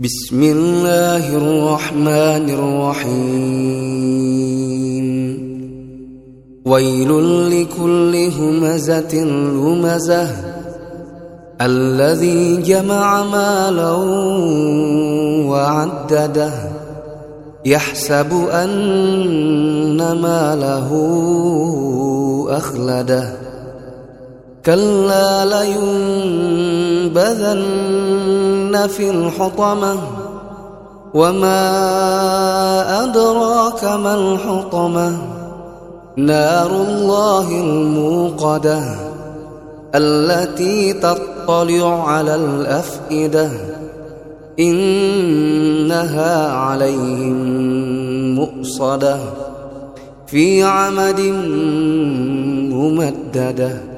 بسم الله الرحمن الرحيم ويل لكل همزة لمزة الذي جمع مالا وعدده يحسب أن ماله أخلده كلا لينبذن في الحطمة وما أدراك ما الحطمة نار الله الموقدة التي تطلع على الأفئدة إنها عليهم مؤصدة في عمد ممددة.